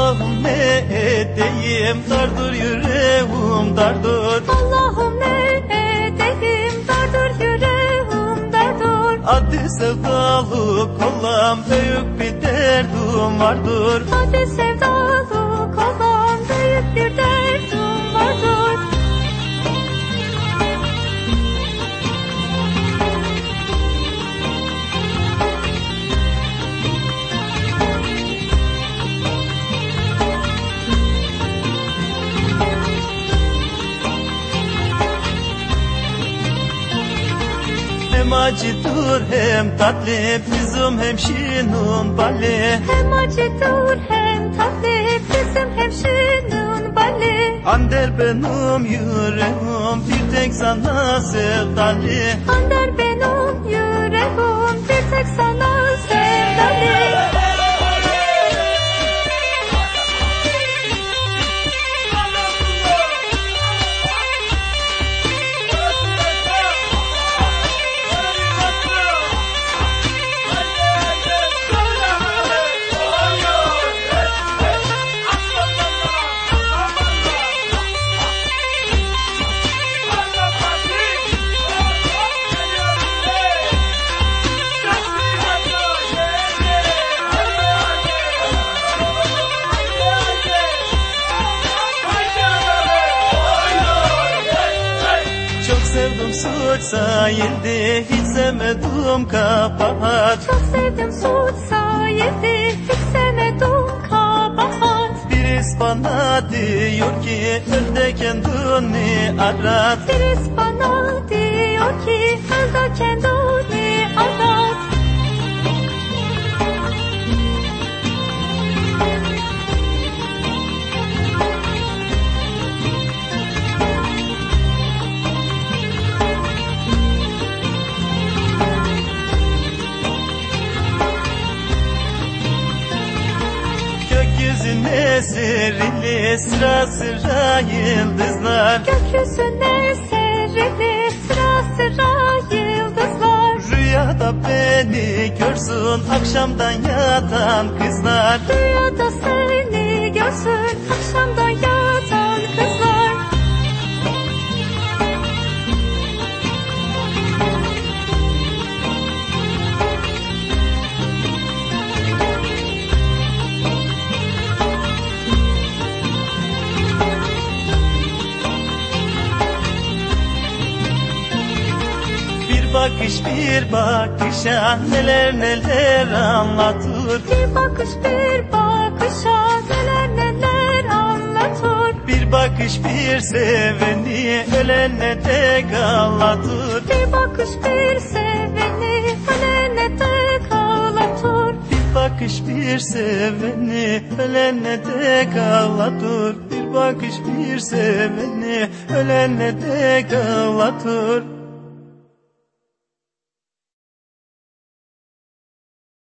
Allah'ım ne edeyim, dardır yüreğim dardır. Allah'ım ne edeyim, dardır yüreğim dardır. Hadi sevdalık olam, büyük bir derdim vardır. Hadi sevdalık olam, büyük bir derdim vardır. Hem acıdır hem tatlı, bizim hemşinin balı. Hem acıdır hem tatlı, bizim hemşinin balı. Ander benim yüreğim, bir tek sana sevdalı. Ander benim yüreğim, bir tek sana sevdalı. Sevdim suç sayildi, hiç sevmedim kabahat. Çok sevdim suç sayildi, hiç sevmedim kabahat. Birisi bana diyor ki, önde kendini arat. Birisi bana diyor ki, önde kendini arat. Gökyüzüne serili, sıra sıra yıldızlar. Gökyüzüne serili, sıra sıra yıldızlar. Rüyada beni görsün, akşamdan yatan kızlar. Rüyada seni görsün, akşamdan yatan kızlar. Bir bakışa neler neler anlatır. Bir bakışa neler neler anlatır. Bir bakış bir seveni ölene dek ağlatır. Bir bakış bir seveni ölene dek ağlatır. Bir bakış bir seveni ölene dek ağlatır. Bir bakış bir seveni ölene dek ağlatır.